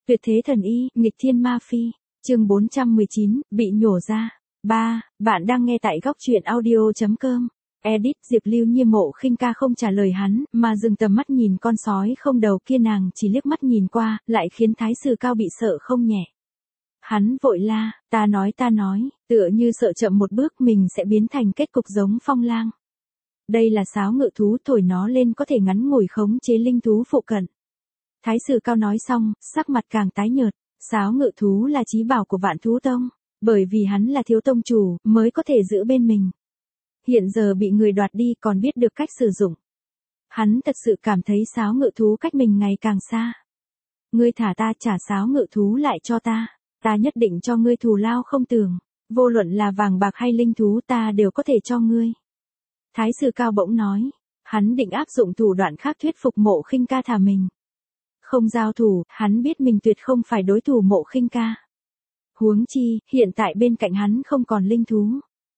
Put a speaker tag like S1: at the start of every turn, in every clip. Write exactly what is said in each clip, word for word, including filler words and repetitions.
S1: Tuyệt thế thần y, nghịch thiên ma phi. Chương bốn trăm mười chín, bị nhổ ra. ba. Bạn đang nghe tại góc truyện audio chấm com. Edit Diệp Lưu Nhiên. Mộ Khinh Ca không trả lời hắn, mà dừng tầm mắt nhìn con sói không đầu kia, nàng chỉ liếc mắt nhìn qua, lại khiến Thái Sư Cao bị sợ không nhẹ. Hắn vội la, ta nói ta nói, tựa như sợ chậm một bước mình sẽ biến thành kết cục giống Phong Lang. Đây là sáo ngự thú, thổi nó lên có thể ngắn ngủi khống chế linh thú phụ cận. Thái Sư Cao nói xong, sắc mặt càng tái nhợt. Sáo ngự thú là chí bảo của Vạn Thú Tông, bởi vì hắn là thiếu tông chủ, mới có thể giữ bên mình. Hiện giờ bị người đoạt đi còn biết được cách sử dụng. Hắn thật sự cảm thấy sáo ngự thú cách mình ngày càng xa. Ngươi thả ta, trả sáo ngự thú lại cho ta. Ta nhất định cho ngươi thù lao không tưởng. Vô luận là vàng bạc hay linh thú ta đều có thể cho ngươi. Thái Sư Cao bỗng nói. Hắn định áp dụng thủ đoạn khác thuyết phục Mộ Khinh Ca thả mình. Không giao thủ, hắn biết mình tuyệt không phải đối thủ Mộ Khinh Ca. Huống chi, hiện tại bên cạnh hắn không còn linh thú.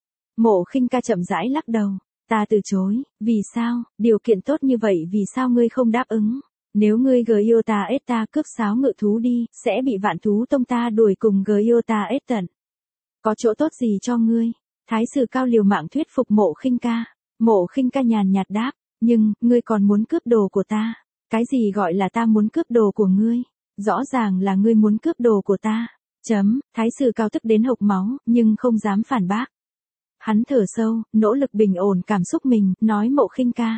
S1: Mộ Khinh Ca chậm rãi lắc đầu. Ta từ chối, vì sao, điều kiện tốt như vậy vì sao ngươi không đáp ứng? Nếu ngươi Gyota ết ta cướp sáo ngự thú đi, sẽ bị Vạn Thú Tông ta đuổi cùng Gyota ết tận. Có chỗ tốt gì cho ngươi? Thái Sư Cao liều mạng thuyết phục Mộ Khinh Ca. Mộ Khinh Ca nhàn nhạt đáp, nhưng, ngươi còn muốn cướp đồ của ta. Cái gì gọi là ta muốn cướp đồ của ngươi? Rõ ràng là ngươi muốn cướp đồ của ta. Chấm, Thái Sư Cao tức đến hộc máu, nhưng không dám phản bác. Hắn thở sâu, nỗ lực bình ổn cảm xúc mình, nói Mộ Khinh Ca.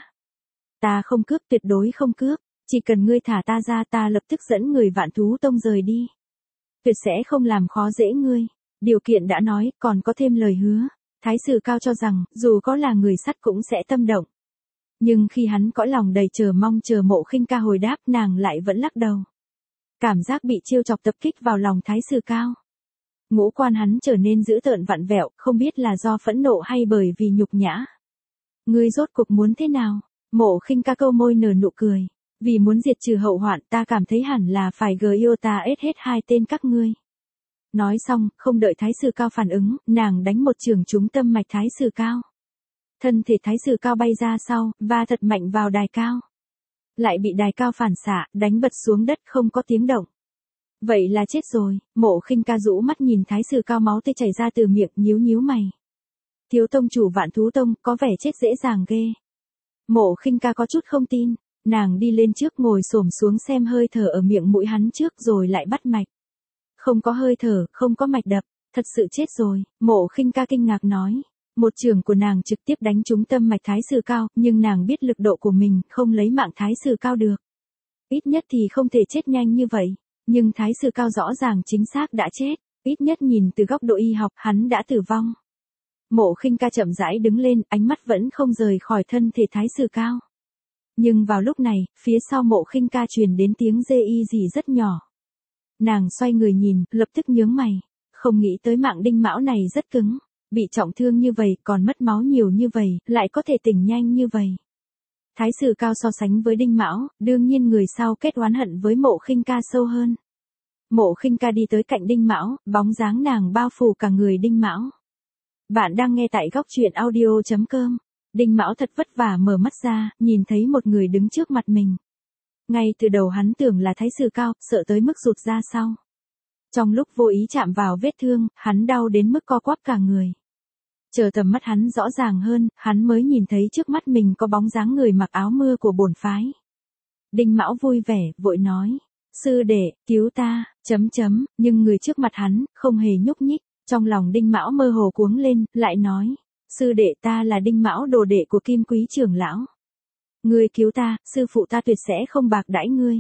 S1: Ta không cướp, tuyệt đối không cướp. Chỉ cần ngươi thả ta ra, ta lập tức dẫn người Vạn Thú Tông rời đi. Tuyệt sẽ không làm khó dễ ngươi. Điều kiện đã nói, còn có thêm lời hứa. Thái Sư Cao cho rằng, dù có là người sắt cũng sẽ tâm động. Nhưng khi hắn cõi lòng đầy chờ mong chờ Mộ Khinh Ca hồi đáp, nàng lại vẫn lắc đầu. Cảm giác bị trêu chọc tập kích vào lòng Thái Sư Cao. Ngũ quan hắn trở nên dữ tợn vặn vẹo, không biết là do phẫn nộ hay bởi vì nhục nhã. Ngươi rốt cuộc muốn thế nào? Mộ Khinh Ca câu môi nở nụ cười. Vì muốn diệt trừ hậu hoạn, ta cảm thấy hẳn là phải Gyota ết hết hai tên các ngươi. Nói xong, không đợi Thái Sư Cao phản ứng, nàng đánh một chưởng trúng tâm mạch Thái Sư Cao. Thân thể Thái Sư Cao bay ra sau, va thật mạnh vào đài cao. Lại bị đài cao phản xạ, đánh bật xuống đất không có tiếng động. Vậy là chết rồi. Mộ Khinh Ca rũ mắt nhìn Thái Sư Cao, máu tươi chảy ra từ miệng, nhíu nhíu mày. Thiếu tông chủ Vạn Thú Tông, có vẻ chết dễ dàng ghê. Mộ Khinh Ca có chút không tin. Nàng đi lên trước, ngồi xổm xuống xem hơi thở ở miệng mũi hắn trước rồi lại bắt mạch. Không có hơi thở, không có mạch đập, thật sự chết rồi. Mộ Khinh Ca kinh ngạc nói. Một chưởng của nàng trực tiếp đánh trúng tâm mạch Thái Sư Cao, nhưng nàng biết lực độ của mình không lấy mạng Thái Sư Cao được. Ít nhất thì không thể chết nhanh như vậy. Nhưng Thái Sư Cao rõ ràng chính xác đã chết. Ít nhất nhìn từ góc độ y học, hắn đã tử vong. Mộ Khinh Ca chậm rãi đứng lên, ánh mắt vẫn không rời khỏi thân thể Thái Sư Cao. Nhưng vào lúc này, phía sau Mộ Khinh Ca truyền đến tiếng rê y gì rất nhỏ. Nàng xoay người nhìn, lập tức nhướng mày. Không nghĩ tới mạng Đinh Mão này rất cứng. Bị trọng thương như vậy, còn mất máu nhiều như vậy, lại có thể tỉnh nhanh như vậy. Thái Sư Cao so sánh với Đinh Mão, đương nhiên người sau kết oán hận với Mộ Khinh Ca sâu hơn. Mộ Khinh Ca đi tới cạnh Đinh Mão, bóng dáng nàng bao phủ cả người Đinh Mão. Bạn đang nghe tại góc truyện audio chấm com. Đinh Mão thật vất vả mở mắt ra, nhìn thấy một người đứng trước mặt mình. Ngay từ đầu hắn tưởng là Thái Sư Cao, sợ tới mức rụt ra sau. Trong lúc vô ý chạm vào vết thương, hắn đau đến mức co quắp cả người. Chờ tầm mắt hắn rõ ràng hơn, hắn mới nhìn thấy trước mắt mình có bóng dáng người mặc áo mưa của bổn phái. Đinh Mão vui vẻ, vội nói. Sư đệ, cứu ta, chấm chấm, nhưng người trước mặt hắn, không hề nhúc nhích. Trong lòng Đinh Mão mơ hồ cuống lên, lại nói. Sư đệ, ta là Đinh Mão, đồ đệ của Kim Quý trưởng lão. Ngươi cứu ta, sư phụ ta tuyệt sẽ không bạc đãi ngươi.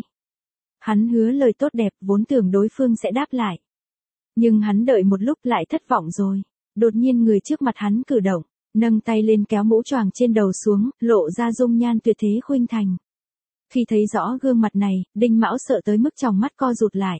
S1: Hắn hứa lời tốt đẹp, vốn tưởng đối phương sẽ đáp lại. Nhưng hắn đợi một lúc lại thất vọng rồi. Đột nhiên người trước mặt hắn cử động, nâng tay lên kéo mũ choàng trên đầu xuống, lộ ra dung nhan tuyệt thế khuynh thành. Khi thấy rõ gương mặt này, Đinh Mão sợ tới mức tròng mắt co rụt lại.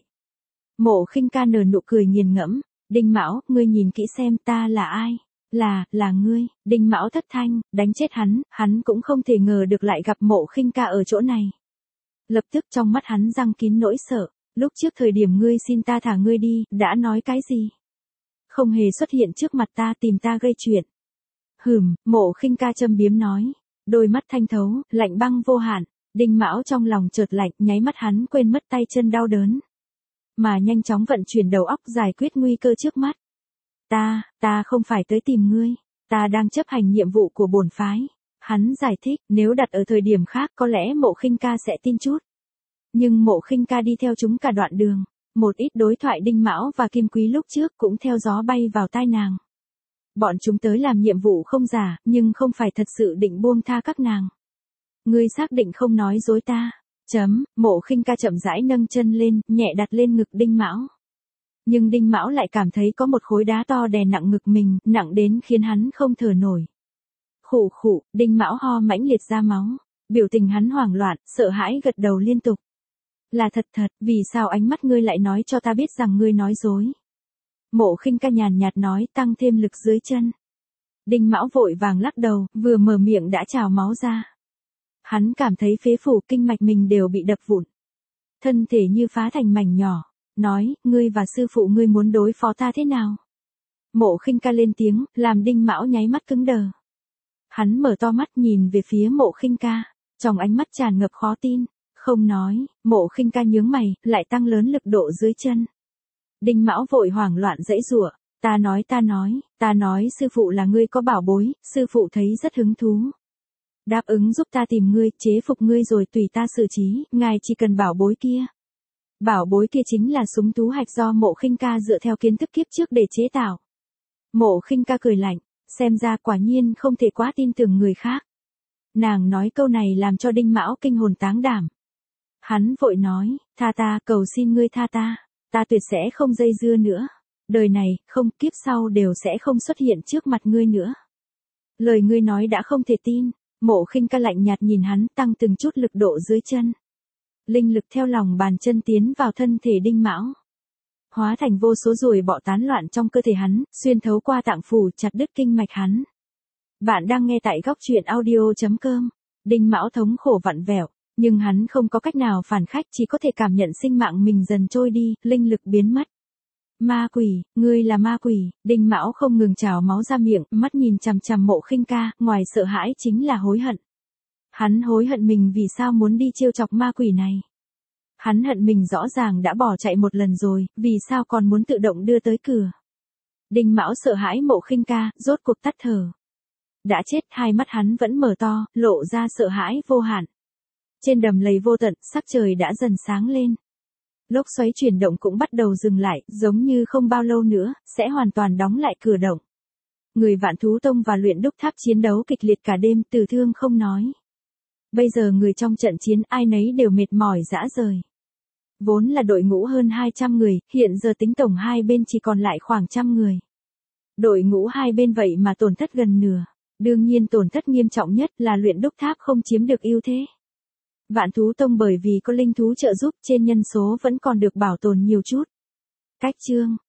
S1: Mộ Khinh Ca nở nụ cười nghiền ngẫm. Đinh Mão, ngươi nhìn kỹ xem ta là ai? Là, là ngươi. Đinh Mão thất thanh, đánh chết hắn, hắn cũng không thể ngờ được lại gặp Mộ Khinh Ca ở chỗ này. Lập tức trong mắt hắn răng kín nỗi sợ. Lúc trước thời điểm ngươi xin ta thả ngươi đi, đã nói cái gì? Không hề xuất hiện trước mặt ta tìm ta gây chuyện. Hừm, Mộ Khinh Ca châm biếm nói. Đôi mắt thanh thấu, lạnh băng vô hạn. Đinh Mão trong lòng chợt lạnh, nháy mắt hắn quên mất tay chân đau đớn. mà nhanh chóng vận chuyển đầu óc giải quyết nguy cơ trước mắt. Ta, ta không phải tới tìm ngươi, ta đang chấp hành nhiệm vụ của bổn phái. Hắn giải thích, nếu đặt ở thời điểm khác có lẽ Mộ Khinh Ca sẽ tin chút. Nhưng Mộ Khinh Ca đi theo chúng cả đoạn đường, một ít đối thoại Đinh Mão và Kim Quý lúc trước cũng theo gió bay vào tai nàng. Bọn chúng tới làm nhiệm vụ không giả, nhưng không phải thật sự định buông tha các nàng. Ngươi xác định không nói dối ta. Chấm, Mộ Khinh Ca chậm rãi nâng chân lên, nhẹ đặt lên ngực Đinh Mão. Nhưng Đinh Mão lại cảm thấy có một khối đá to đè nặng ngực mình, nặng đến khiến hắn không thở nổi. Khụ khụ, Đinh Mão ho mãnh liệt ra máu, biểu tình hắn hoảng loạn, sợ hãi gật đầu liên tục. Là thật thật, vì sao ánh mắt ngươi lại nói cho ta biết rằng ngươi nói dối? Mộ Khinh Ca nhàn nhạt nói, tăng thêm lực dưới chân. Đinh Mão vội vàng lắc đầu, vừa mở miệng đã trào máu ra. Hắn cảm thấy phế phủ kinh mạch mình đều bị đập vụn. Thân thể như phá thành mảnh nhỏ, nói, ngươi và sư phụ ngươi muốn đối phó ta thế nào? Mộ Khinh Ca lên tiếng, làm Đinh Mão nháy mắt cứng đờ. Hắn mở to mắt nhìn về phía Mộ Khinh Ca, trong ánh mắt tràn ngập khó tin, không nói. Mộ Khinh Ca nhướng mày, lại tăng lớn lực độ dưới chân. Đinh Mão vội hoảng loạn giãy giụa, ta nói ta nói, ta nói sư phụ là ngươi có bảo bối, sư phụ thấy rất hứng thú. Đáp ứng giúp ta tìm ngươi, chế phục ngươi rồi tùy ta xử trí, ngài chỉ cần bảo bối kia. Bảo bối kia chính là súng tú hạch do Mộ Khinh Ca dựa theo kiến thức kiếp trước để chế tạo. Mộ Khinh Ca cười lạnh, xem ra quả nhiên không thể quá tin tưởng người khác. Nàng nói câu này làm cho Đinh Mão kinh hồn táng đảm. Hắn vội nói, tha ta, cầu xin ngươi tha ta, ta tuyệt sẽ không dây dưa nữa. Đời này, không, kiếp sau đều sẽ không xuất hiện trước mặt ngươi nữa. Lời ngươi nói đã không thể tin. Mộ Khinh Ca lạnh nhạt nhìn hắn, tăng từng chút lực độ dưới chân. Linh lực theo lòng bàn chân tiến vào thân thể Đinh Mão. Hóa thành vô số ruồi bọ tán loạn trong cơ thể hắn, xuyên thấu qua tạng phủ chặt đứt kinh mạch hắn. Bạn đang nghe tại góc truyện audio chấm com. Đinh Mão thống khổ vặn vẹo, nhưng hắn không có cách nào phản khách, chỉ có thể cảm nhận sinh mạng mình dần trôi đi, linh lực biến mất. Ma quỷ, ngươi là ma quỷ. Đinh Mão không ngừng trào máu ra miệng, mắt nhìn chằm chằm Mộ Khinh Ca, ngoài sợ hãi chính là hối hận. Hắn hối hận mình vì sao muốn đi trêu chọc ma quỷ này. Hắn hận mình rõ ràng đã bỏ chạy một lần rồi, vì sao còn muốn tự động đưa tới cửa. Đinh Mão sợ hãi Mộ Khinh Ca, rốt cuộc tắt thở. Đã chết, hai mắt hắn vẫn mở to, lộ ra sợ hãi vô hạn. Trên đầm lầy vô tận, sắc trời đã dần sáng lên. Lốc xoáy chuyển động cũng bắt đầu dừng lại, giống như không bao lâu nữa, sẽ hoàn toàn đóng lại cửa động. Người Vạn Thú Tông và Luyện Đúc Tháp chiến đấu kịch liệt cả đêm, Từ Thương không nói. Bây giờ người trong trận chiến ai nấy đều mệt mỏi rã rời. Vốn là đội ngũ hơn hai trăm người, hiện giờ tính tổng hai bên chỉ còn lại khoảng trăm người. Đội ngũ hai bên vậy mà tổn thất gần nửa. Đương nhiên tổn thất nghiêm trọng nhất là Luyện Đúc Tháp không chiếm được ưu thế. Vạn Thú Tông bởi vì có linh thú trợ giúp trên nhân số vẫn còn được bảo tồn nhiều chút. Cách chương